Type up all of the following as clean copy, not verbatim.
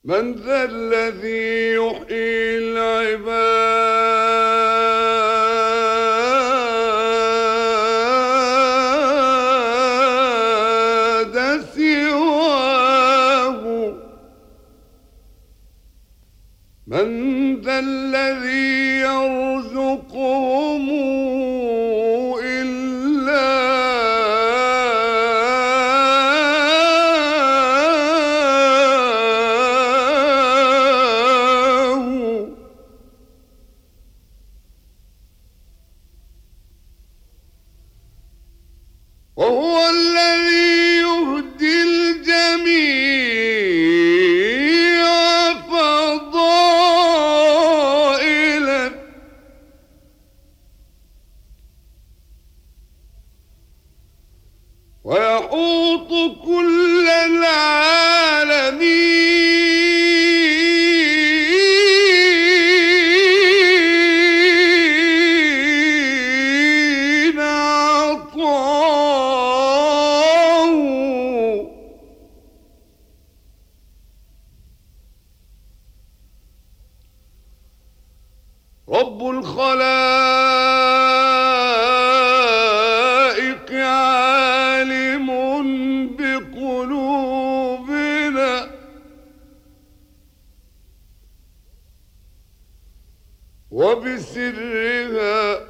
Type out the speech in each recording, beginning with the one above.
من ذا الذي يحيي العباد سواه؟ من ذا الذي يرزقهم وهو الذي يهدي الجميع فضائلا ويحوط كل العالمين عطاء. رب الخلائق عالم بقلوبنا وبسرها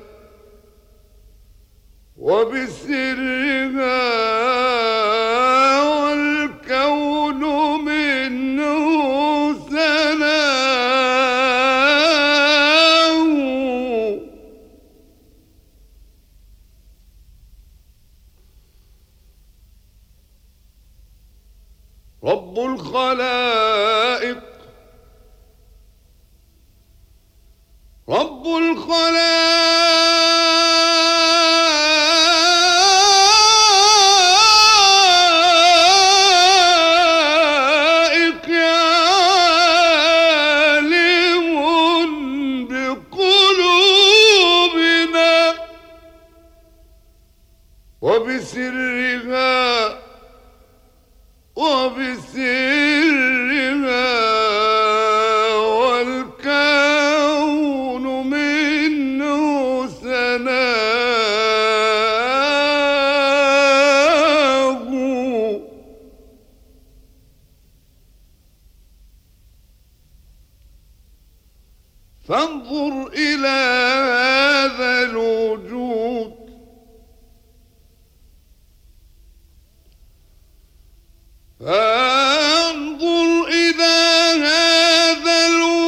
والكون منه ثناء. رب الخلائق عالم بقلوبنا وبسرها والكون منه ثناء. فانظر إلى هذا الوجود فانظر إلى هذا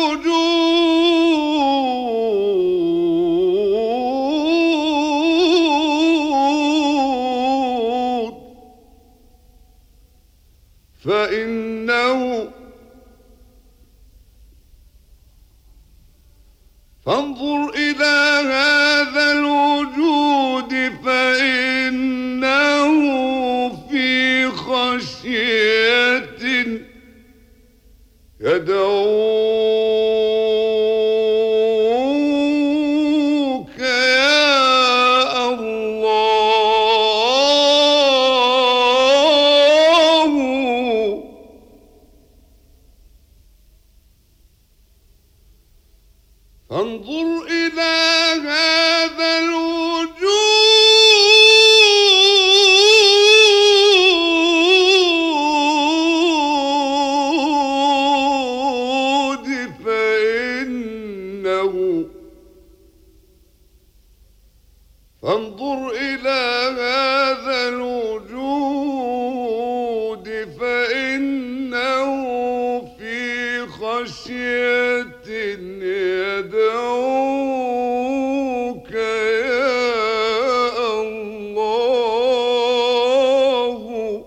الوجود فانظر إلى هذا الوجود فإنه في خشية يدعوك يا الله. فانظر إلى هذا الوجود فإنه في خشية يدعوك يا الله.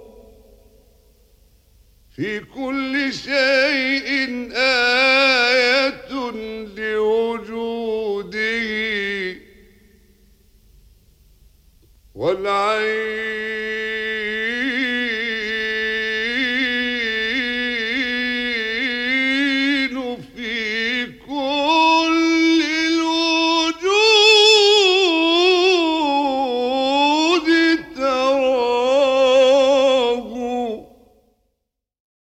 في كل شيء آية لوجوده والعين